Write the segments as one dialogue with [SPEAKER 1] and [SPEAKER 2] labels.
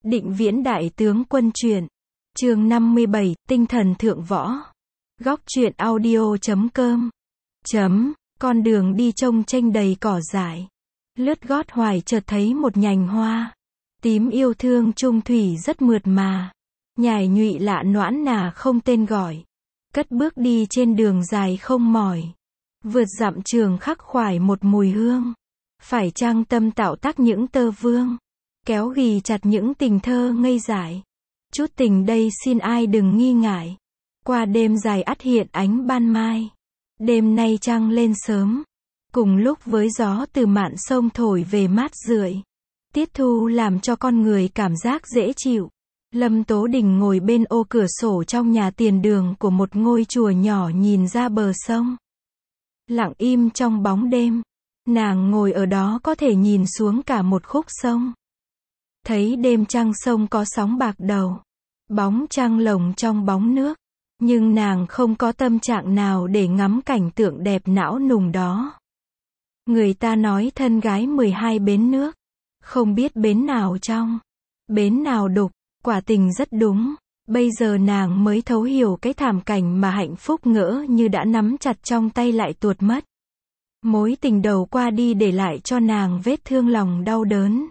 [SPEAKER 1] Định Viễn Đại Tướng Quân truyện. Chương 57, Tinh thần thượng võ. Góc truyện audio.com. Con đường đi trông chênh đầy cỏ dại. Lướt gót hoài chợt thấy một nhành hoa. Tím yêu thương trung thủy rất mượt mà. Nhài nhụy lạ noãn nà không tên gọi. Cất bước đi trên đường dài không mỏi. Vượt dặm trường khắc khoải một mùi hương. Phải chăng tâm tạo tác những tơ vương. Kéo ghì chặt những tình thơ ngây dại. Chút tình đây xin ai đừng nghi ngại. Qua đêm dài ắt hiện ánh ban mai. Đêm nay trăng lên sớm. Cùng lúc với gió từ mạn sông thổi về mát rượi. Tiết thu làm cho con người cảm giác dễ chịu. Lâm Tố Đình ngồi bên ô cửa sổ trong nhà tiền đường của một ngôi chùa nhỏ nhìn ra bờ sông. Lặng im trong bóng đêm. Nàng ngồi ở đó có thể nhìn xuống cả một khúc sông. Thấy đêm trăng sông có sóng bạc đầu. Bóng trăng lồng trong bóng nước. Nhưng nàng không có tâm trạng nào để ngắm cảnh tượng đẹp não nùng đó. Người ta nói thân gái 12 bến nước. Không biết bến nào trong. Bến nào đục. Quả tình rất đúng. Bây giờ nàng mới thấu hiểu cái thảm cảnh mà hạnh phúc ngỡ như đã nắm chặt trong tay lại tuột mất. Mối tình đầu qua đi để lại cho nàng vết thương lòng đau đớn.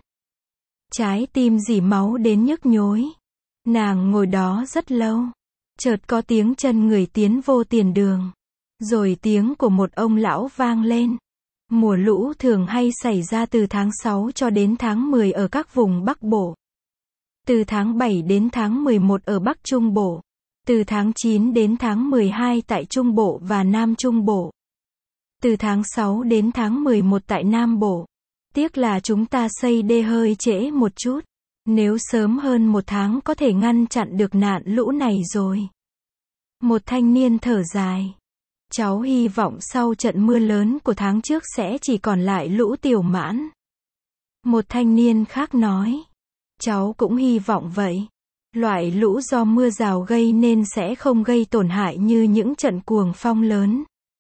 [SPEAKER 1] Trái tim dỉ máu đến nhức nhối. Nàng ngồi đó rất lâu. Chợt có tiếng chân người tiến vô tiền đường. Rồi tiếng của một ông lão vang lên. Mùa lũ thường hay xảy ra từ tháng 6 cho đến tháng 10 ở các vùng Bắc Bộ. Từ tháng 7 đến tháng 11 ở Bắc Trung Bộ. Từ tháng 9 đến tháng 12 tại Trung Bộ và Nam Trung Bộ. Từ tháng 6 đến tháng 11 tại Nam Bộ. Tiếc là chúng ta xây đê hơi trễ một chút. Nếu sớm hơn một tháng có thể ngăn chặn được nạn lũ này rồi. Một thanh niên thở dài. Cháu hy vọng sau trận mưa lớn của tháng trước sẽ chỉ còn lại lũ tiểu mãn. Một thanh niên khác nói. Cháu cũng hy vọng vậy. Loại lũ do mưa rào gây nên sẽ không gây tổn hại như những trận cuồng phong lớn.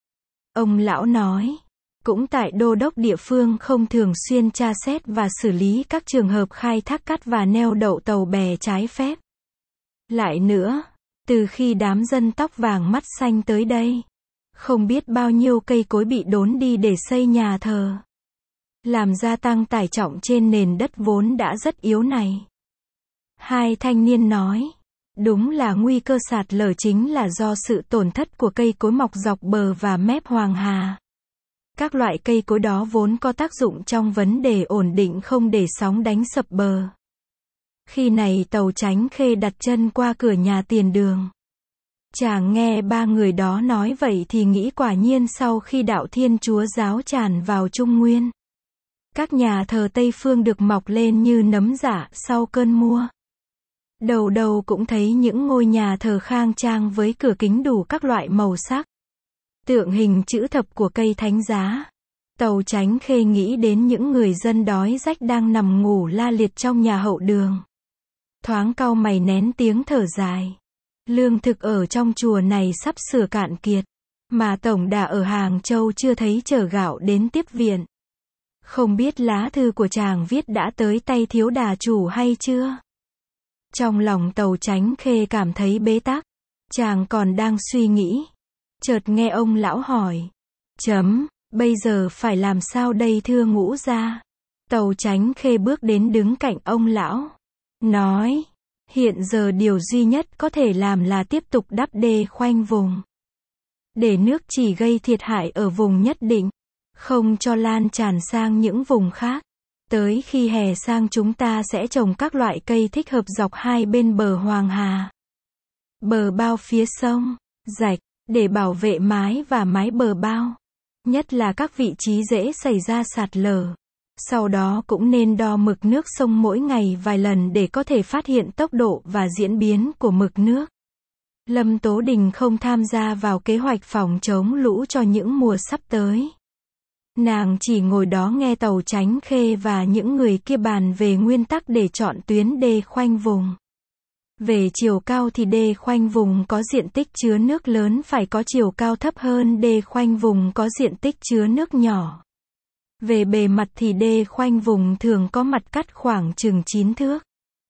[SPEAKER 1] Ông lão nói. Cũng tại đô đốc địa phương không thường xuyên tra xét và xử lý các trường hợp khai thác cát và neo đậu tàu bè trái phép. Lại nữa, từ khi đám dân tóc vàng mắt xanh tới đây, không biết bao nhiêu cây cối bị đốn đi để xây nhà thờ. Làm gia tăng tải trọng trên nền đất vốn đã rất yếu này. Hai thanh niên nói, đúng là nguy cơ sạt lở chính là do sự tổn thất của cây cối mọc dọc bờ và mép Hoàng Hà. Các loại cây cối đó vốn có tác dụng trong vấn đề ổn định không để sóng đánh sập bờ. Khi này tàu Chánh Khê đặt chân qua cửa nhà tiền đường. Chàng nghe ba người đó nói vậy thì nghĩ quả nhiên sau khi đạo Thiên Chúa giáo tràn vào Trung Nguyên. Các nhà thờ Tây Phương được mọc lên như nấm rạ sau cơn mưa. Đầu đầu cũng thấy những ngôi nhà thờ khang trang với cửa kính đủ các loại màu sắc. Tượng hình chữ thập của cây thánh giá. Tàu Chánh Khê nghĩ đến những người dân đói rách đang nằm ngủ la liệt trong nhà hậu đường. Thoáng cau mày nén tiếng thở dài. Lương thực ở trong chùa này sắp sửa cạn kiệt. Mà tổng đà ở Hàng Châu chưa thấy chở gạo đến tiếp viện. Không biết lá thư của chàng viết đã tới tay thiếu đà chủ hay chưa? Trong lòng tàu Chánh Khê cảm thấy bế tắc. Chàng còn đang suy nghĩ. Chợt nghe ông lão hỏi. Bây giờ phải làm sao đây thưa ngũ gia? Tàu Chánh Khê bước đến đứng cạnh ông lão. Nói. Hiện giờ điều duy nhất có thể làm là tiếp tục đắp đê khoanh vùng. Để nước chỉ gây thiệt hại ở vùng nhất định. Không cho lan tràn sang những vùng khác. Tới khi hè sang chúng ta sẽ trồng các loại cây thích hợp dọc hai bên bờ Hoàng Hà. Bờ bao phía sông, rạch. Để bảo vệ mái và mái bờ bao. Nhất là các vị trí dễ xảy ra sạt lở. Sau đó cũng nên đo mực nước sông mỗi ngày vài lần để có thể phát hiện tốc độ và diễn biến của mực nước. Lâm Tố Đình không tham gia vào kế hoạch phòng chống lũ cho những mùa sắp tới. Nàng chỉ ngồi đó nghe tàu Chánh Khê và những người kia bàn về nguyên tắc để chọn tuyến đê khoanh vùng. Về chiều cao thì đê khoanh vùng có diện tích chứa nước lớn phải có chiều cao thấp hơn đê khoanh vùng có diện tích chứa nước nhỏ. Về bề mặt thì đê khoanh vùng thường có mặt cắt khoảng chừng 9 thước.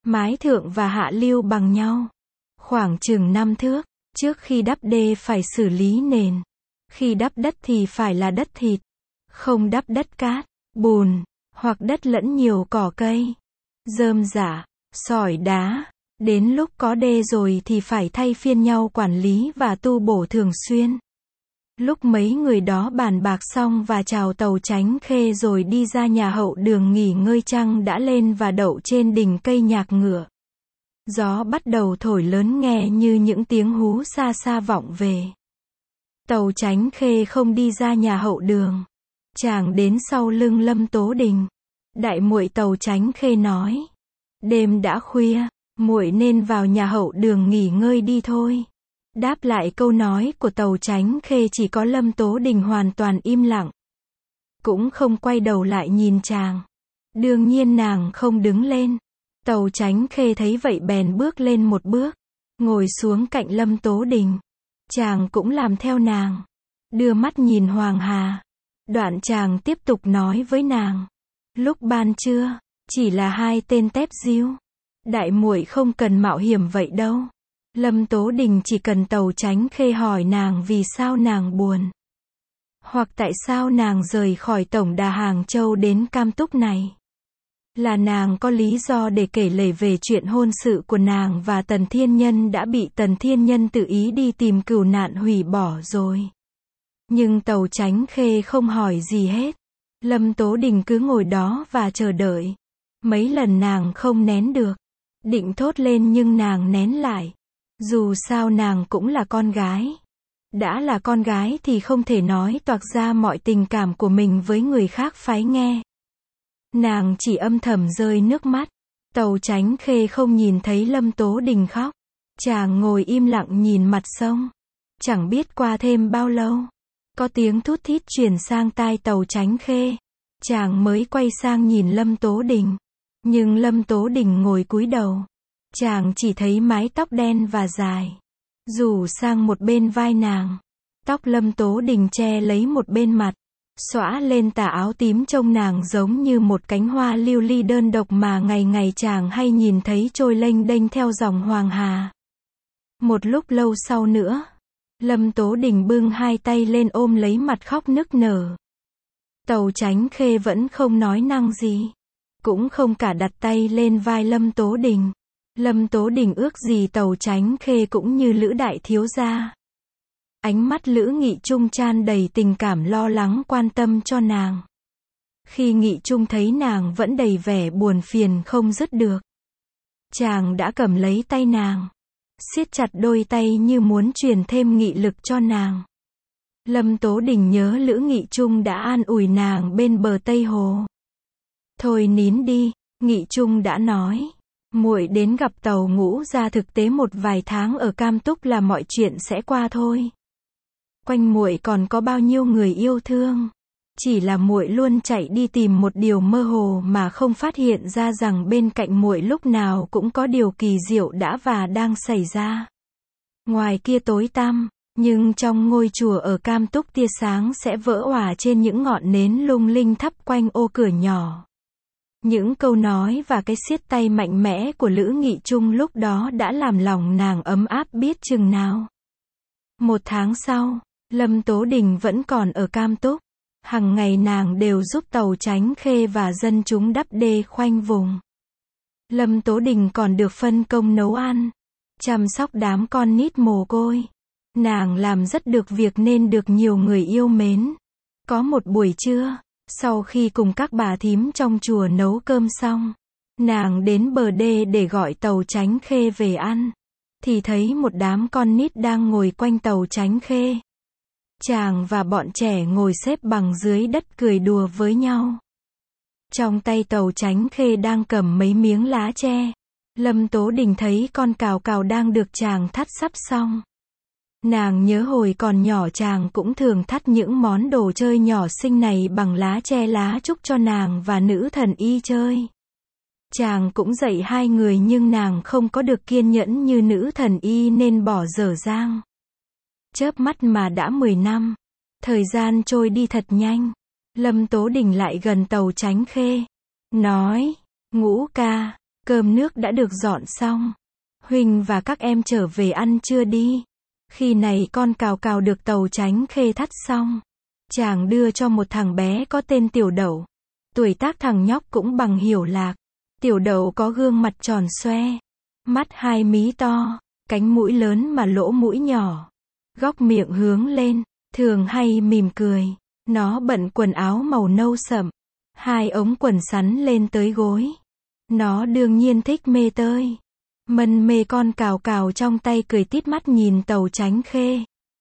[SPEAKER 1] Mái thượng và hạ lưu bằng nhau. Khoảng chừng 5 thước. Trước khi đắp đê phải xử lý nền. Khi đắp đất thì phải là đất thịt. Không đắp đất cát, bùn, hoặc đất lẫn nhiều cỏ cây, rơm rạ, sỏi đá. Đến lúc có đê rồi thì phải thay phiên nhau quản lý và tu bổ thường xuyên. Lúc mấy người đó bàn bạc xong và chào tàu Chánh Khê rồi đi ra nhà hậu đường nghỉ ngơi, trăng đã lên và đậu trên đỉnh cây nhạc ngựa. Gió bắt đầu thổi lớn nghe như những tiếng hú xa xa vọng về. Tàu Chánh Khê không đi ra nhà hậu đường. Chàng đến sau lưng Lâm Tố Đình. Đại muội, tàu Chánh Khê nói. Đêm đã khuya, muội nên vào nhà hậu đường nghỉ ngơi đi thôi. Đáp lại câu nói của tàu Chánh Khê chỉ có Lâm Tố Đình hoàn toàn im lặng. Cũng không quay đầu lại nhìn chàng. Đương nhiên nàng không đứng lên. Tàu Chánh Khê thấy vậy bèn bước lên một bước, ngồi xuống cạnh Lâm Tố Đình. Chàng cũng làm theo nàng, đưa mắt nhìn Hoàng Hà. Đoạn chàng tiếp tục nói với nàng. Lúc ban trưa, chỉ là 2 tên tép diêu. Đại muội không cần mạo hiểm vậy đâu. Lâm Tố Đình chỉ cần tàu Chánh Khê hỏi nàng vì sao nàng buồn. Hoặc tại sao nàng rời khỏi tổng đà Hàng Châu đến Cam Túc này. Là nàng có lý do để kể lể về chuyện hôn sự của nàng và Tần Thiên Nhân đã bị Tần Thiên Nhân tự ý đi tìm cửu nạn hủy bỏ rồi. Nhưng tàu Chánh Khê không hỏi gì hết. Lâm Tố Đình cứ ngồi đó và chờ đợi. Mấy lần nàng không nén được, định thốt lên nhưng nàng nén lại. Dù sao nàng cũng là con gái. Đã là con gái thì không thể nói toạc ra mọi tình cảm của mình với người khác phái nghe. Nàng chỉ âm thầm rơi nước mắt. Tàu Chánh Khê không nhìn thấy Lâm Tố Đình khóc. Chàng ngồi im lặng nhìn mặt sông. Chẳng biết qua thêm bao lâu, có tiếng thút thít truyền sang tai tàu Chánh Khê. Chàng mới quay sang nhìn Lâm Tố Đình. Nhưng Lâm Tố Đình ngồi cúi đầu. Chàng chỉ thấy mái tóc đen và dài, rủ sang một bên vai nàng. Tóc Lâm Tố Đình che lấy một bên mặt, xõa lên tà áo tím trông nàng giống như một cánh hoa lưu ly đơn độc mà ngày ngày chàng hay nhìn thấy trôi lênh đênh theo dòng Hoàng Hà. Một lúc lâu sau nữa, Lâm Tố Đình bưng 2 tay lên ôm lấy mặt khóc nức nở. Tàu Chánh Khê vẫn không nói năng gì, cũng không cả đặt tay lên vai Lâm Tố Đình. Lâm Tố Đình ước gì tàu Chánh Khê cũng như Lữ đại thiếu gia. Ánh mắt Lữ Nghị Trung tràn đầy tình cảm lo lắng quan tâm cho nàng. Khi Nghị Trung thấy nàng vẫn đầy vẻ buồn phiền không dứt được, chàng đã cầm lấy tay nàng, siết chặt đôi tay như muốn truyền thêm nghị lực cho nàng. Lâm Tố Đình nhớ Lữ Nghị Trung đã an ủi nàng bên bờ Tây Hồ. Thôi nín đi, Nghị Trung đã nói. Muội đến gặp tàu Ngũ ra thực tế một vài tháng ở Cam Túc là mọi chuyện sẽ qua thôi. Quanh muội còn có bao nhiêu người yêu thương. Chỉ là muội luôn chạy đi tìm một điều mơ hồ mà không phát hiện ra rằng bên cạnh muội lúc nào cũng có điều kỳ diệu đã và đang xảy ra. Ngoài kia tối tăm, nhưng trong ngôi chùa ở Cam Túc tia sáng sẽ vỡ òa trên những ngọn nến lung linh thắp quanh ô cửa nhỏ. Những câu nói và cái siết tay mạnh mẽ của Lữ Nghị Trung lúc đó đã làm lòng nàng ấm áp biết chừng nào. 1 tháng sau, Lâm Tố Đình vẫn còn ở Cam Túc. Hằng ngày nàng đều giúp tàu Chánh Khê và dân chúng đắp đê khoanh vùng. Lâm Tố Đình còn được phân công nấu ăn, chăm sóc đám con nít mồ côi. Nàng làm rất được việc nên được nhiều người yêu mến. Có một buổi trưa, sau khi cùng các bà thím trong chùa nấu cơm xong, nàng đến bờ đê để gọi tàu Chánh Khê về ăn, thì thấy một đám con nít đang ngồi quanh tàu Chánh Khê. Chàng và bọn trẻ ngồi xếp bằng dưới đất cười đùa với nhau. Trong tay tàu Chánh Khê đang cầm mấy miếng lá tre. Lâm Tố Đình thấy con cào cào đang được chàng thắt sắp xong. Nàng nhớ hồi còn nhỏ chàng cũng thường thắt những món đồ chơi nhỏ xinh này bằng lá tre lá trúc cho nàng và nữ thần y chơi. Chàng cũng dạy 2 người nhưng nàng không có được kiên nhẫn như nữ thần y nên bỏ dở dang. Chớp mắt mà đã 10 năm. Thời gian trôi đi thật nhanh. Lâm Tố Đình lại gần tàu Chánh Khê. Nói, Ngũ ca, Cơm nước đã được dọn xong. Huynh và các em trở về ăn trưa đi. Khi này con cào cào được Tàu Chánh Khê thắt xong. Chàng đưa cho một thằng bé có tên Tiểu Đậu. Tuổi tác thằng nhóc cũng bằng Hiểu Lạc. Tiểu Đậu có gương mặt tròn xoe, mắt hai mí to, cánh mũi lớn mà lỗ mũi nhỏ, góc miệng hướng lên, thường hay mỉm cười. Nó bận quần áo màu nâu sậm, hai ống quần sắn lên tới gối. Nó đương nhiên thích mê tơi. Mân mê con cào cào trong tay cười tít mắt nhìn Tàu Chánh Khê.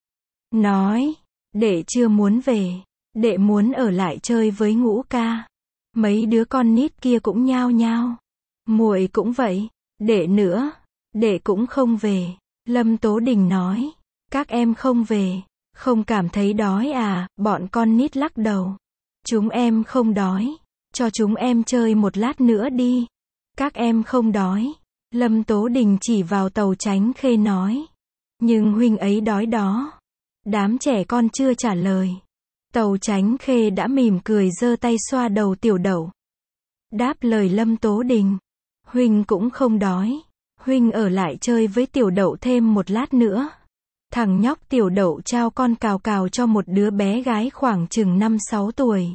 [SPEAKER 1] Nói, đệ chưa muốn về, đệ muốn ở lại chơi với Ngũ ca. Mấy đứa con nít kia cũng nhao nhao. Muội cũng vậy, đệ nữa, đệ cũng không về. Lâm Tố Đình nói, các em không về, không cảm thấy đói à? Bọn con nít lắc đầu. Chúng em không đói, cho chúng em chơi một lát nữa đi. Các em không đói. Lâm Tố Đình chỉ vào Tàu Chánh Khê nói. Nhưng huynh ấy đói đó. Đám trẻ con chưa trả lời. Tàu Chánh Khê đã mỉm cười giơ tay xoa đầu Tiểu Đậu. Đáp lời Lâm Tố Đình. Huynh cũng không đói. Huynh ở lại chơi với Tiểu Đậu thêm một lát nữa. Thằng nhóc Tiểu Đậu trao con cào cào cho một đứa bé gái khoảng chừng 5-6 tuổi.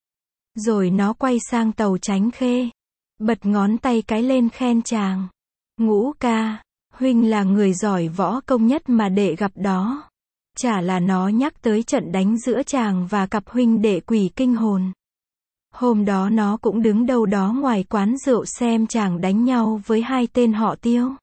[SPEAKER 1] Rồi nó quay sang Tàu Chánh Khê. Bật ngón tay cái lên khen chàng. Ngũ ca, huynh là người giỏi võ công nhất mà đệ gặp đó. Chả là nó nhắc tới trận đánh giữa chàng và cặp huynh đệ Quỷ Kinh Hồn. Hôm đó nó cũng đứng đâu đó ngoài quán rượu xem chàng đánh nhau với hai tên họ Tiêu.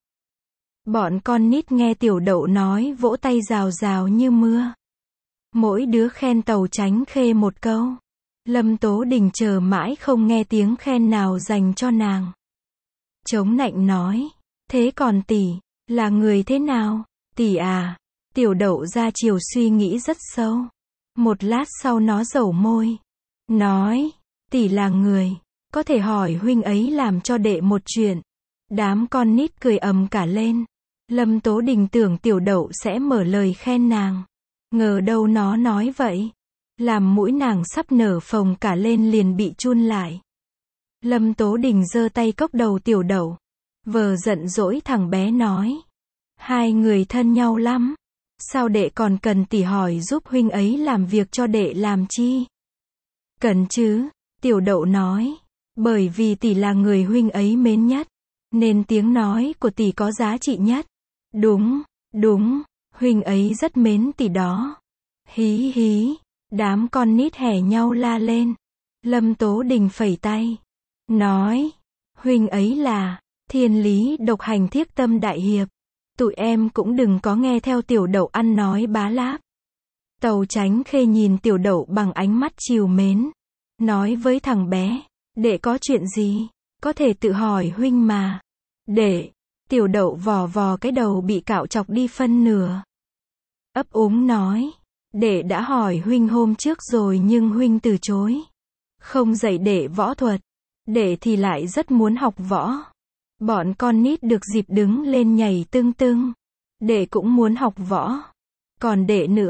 [SPEAKER 1] Bọn con nít nghe Tiểu Đậu nói vỗ tay rào rào như mưa. Mỗi đứa khen Tàu Chánh Khê một câu. Lâm Tố Đình chờ mãi không nghe tiếng khen nào dành cho nàng. Chống nạnh nói, thế còn tỷ, là người thế nào? Tỷ à? Tiểu Đậu ra chiều suy nghĩ rất sâu. Một lát sau nó dẩu môi. Nói, tỷ là người, có thể hỏi huynh ấy làm cho đệ một chuyện. Đám con nít cười ầm cả lên. Lâm Tố Đình tưởng Tiểu Đậu sẽ mở lời khen nàng. Ngờ đâu nó nói vậy. Làm mũi nàng sắp nở phồng cả lên liền bị chun lại. Lâm Tố Đình giơ tay cốc đầu Tiểu Đậu. Vờ giận dỗi thằng bé nói. Hai người thân nhau lắm. Sao đệ còn cần tỷ hỏi giúp huynh ấy làm việc cho đệ làm chi? Cần chứ, Tiểu Đậu nói. Bởi vì tỷ là người huynh ấy mến nhất. Nên tiếng nói của tỷ có giá trị nhất. Đúng, đúng, huynh ấy rất mến tỷ đó. Hí hí, đám con nít hẻ nhau la lên. Lâm Tố Đình phẩy tay. Nói, huynh ấy là thiên lý độc hành thiết tâm đại hiệp. Tụi em cũng đừng có nghe theo Tiểu Đậu ăn nói bá láp. Tàu Chánh Khê nhìn Tiểu Đậu bằng ánh mắt trìu mến. Nói với thằng bé, đệ có chuyện gì? Có thể tự hỏi huynh mà. Đệ, Tiểu Đậu vò vò cái đầu bị cạo chọc đi phân nửa. Ấp úng nói, đệ đã hỏi huynh hôm trước rồi nhưng huynh từ chối. Không dạy đệ võ thuật. Đệ thì lại rất muốn học võ. Bọn con nít được dịp đứng lên nhảy tưng tưng. Đệ cũng muốn học võ. Còn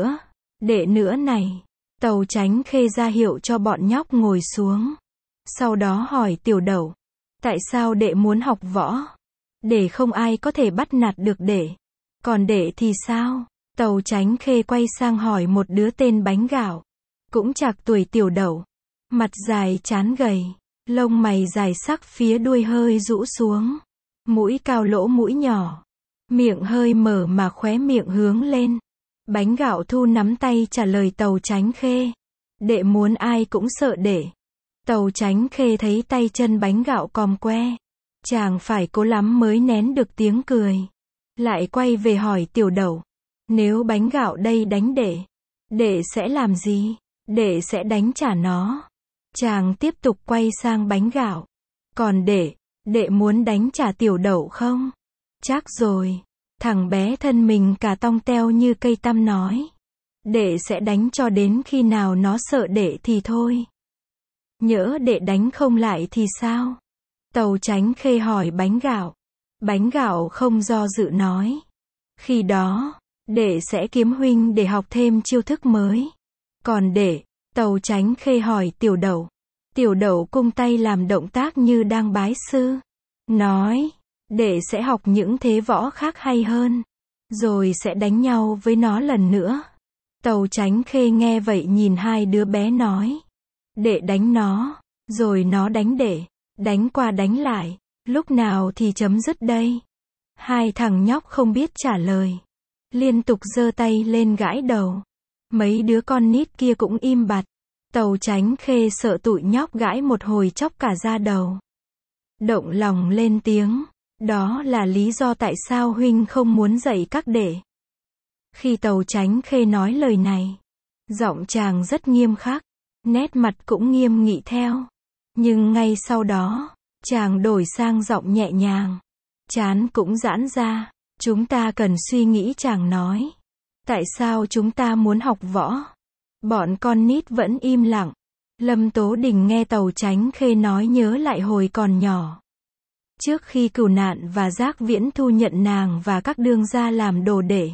[SPEAKER 1] đệ nữa này. Tàu Chánh Khê ra hiệu cho bọn nhóc ngồi xuống. Sau đó hỏi Tiểu Đậu. Tại sao đệ muốn học võ? Để không ai có thể bắt nạt được đệ. Còn đệ thì sao? Tàu Chánh Khê quay sang hỏi một đứa tên Bánh Gạo. Cũng chạc tuổi Tiểu Đậu. Mặt dài trán gầy. Lông mày dài sắc phía đuôi hơi rũ xuống. Mũi cao lỗ mũi nhỏ. Miệng hơi mở mà khóe miệng hướng lên. Bánh Gạo thu nắm tay trả lời Tàu Chánh Khê. Đệ muốn ai cũng sợ đệ. Tàu Chánh Khê thấy tay chân Bánh Gạo còm que. Chàng phải cố lắm mới nén được tiếng cười. Lại quay về hỏi Tiểu Đậu. Nếu Bánh Gạo đây đánh đệ, đệ sẽ làm gì? Đệ sẽ đánh trả nó. Chàng tiếp tục quay sang Bánh Gạo. Còn đệ muốn đánh trả Tiểu Đậu không? Chắc rồi. Thằng bé thân mình cả tong teo như cây tăm nói. Đệ sẽ đánh cho đến khi nào nó sợ đệ thì thôi. Nhỡ đệ đánh không lại thì sao? Tàu Chánh Khê hỏi Bánh Gạo. Bánh Gạo không do dự nói. Khi đó, đệ sẽ kiếm huynh để học thêm chiêu thức mới. Còn đệ, Tàu Chánh Khê hỏi Tiểu Đậu. Tiểu Đậu cung tay làm động tác như đang bái sư. nói, đệ sẽ học những thế võ khác hay hơn, rồi sẽ đánh nhau với nó lần nữa. Tàu Chánh Khê nghe vậy nhìn hai đứa bé nói, đệ đánh nó, rồi nó đánh đệ, đánh qua đánh lại, lúc nào thì chấm dứt đây? Hai thằng nhóc không biết trả lời, liên tục giơ tay lên gãi đầu. Mấy đứa con nít kia cũng im bặt. Tàu Chánh Khê sợ tụi nhóc gãi một hồi chóc cả da đầu. Động lòng lên tiếng, đó là lý do tại sao huynh không muốn dạy các đệ. Khi Tàu Chánh Khê nói lời này, giọng chàng rất nghiêm khắc, nét mặt cũng nghiêm nghị theo. Nhưng ngay sau đó, chàng đổi sang giọng nhẹ nhàng, trán cũng giãn ra. Chúng ta cần suy nghĩ, chàng nói. Tại sao chúng ta muốn học võ? Bọn con nít vẫn im lặng. Lâm Tố Đình nghe Tàu Chánh Khê nói nhớ lại hồi còn nhỏ. Trước khi Cửu Nạn và Giác Viễn thu nhận nàng và các đương gia làm đồ đệ.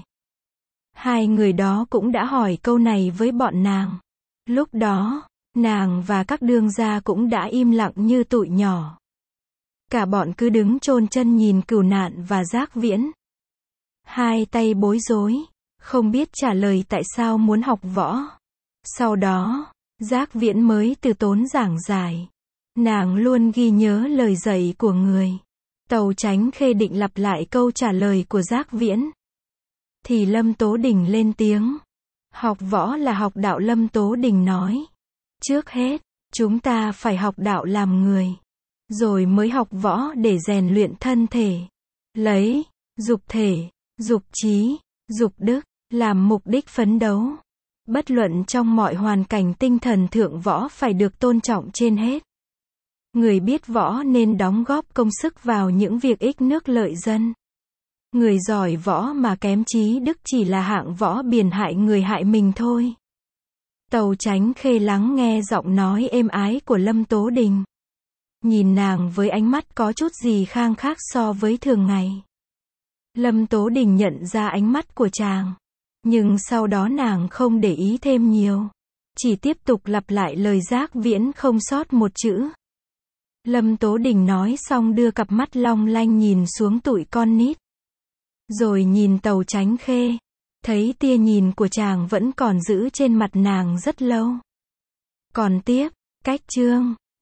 [SPEAKER 1] Hai người đó cũng đã hỏi câu này với bọn nàng. Lúc đó, nàng và các đương gia cũng đã im lặng như tụi nhỏ. Cả bọn cứ đứng chôn chân nhìn Cửu Nạn và Giác Viễn. Hai tay bối rối, không biết trả lời tại sao muốn học võ. Sau đó, Giác Viễn mới từ tốn giảng giải. Nàng luôn ghi nhớ lời dạy của người. Tàu Chánh Khê định lặp lại câu trả lời của Giác Viễn. Thì Lâm Tố Đình lên tiếng. Học võ là học đạo, Lâm Tố Đình nói. Trước hết, chúng ta phải học đạo làm người. Rồi mới học võ để rèn luyện thân thể. Lấy, dục thể, dục trí, dục đức, làm mục đích phấn đấu. Bất luận trong mọi hoàn cảnh, tinh thần thượng võ phải được tôn trọng trên hết. Người biết võ nên đóng góp công sức vào những việc ích nước lợi dân. Người giỏi võ mà kém trí đức chỉ là hạng võ biền hại người hại mình thôi. Tàu Chánh Khê lắng nghe giọng nói êm ái của Lâm Tố Đình. Nhìn nàng với ánh mắt có chút gì khang khác so với thường ngày. Lâm Tố Đình nhận ra ánh mắt của chàng. Nhưng sau đó nàng không để ý thêm nhiều. Chỉ tiếp tục lặp lại lời Giác Viễn không sót một chữ. Lâm Tố Đình nói xong đưa cặp mắt long lanh nhìn xuống tụi con nít. Rồi nhìn Tàu Chánh Khê. Thấy tia nhìn của chàng vẫn còn giữ trên mặt nàng rất lâu. Còn tiếp, cách chương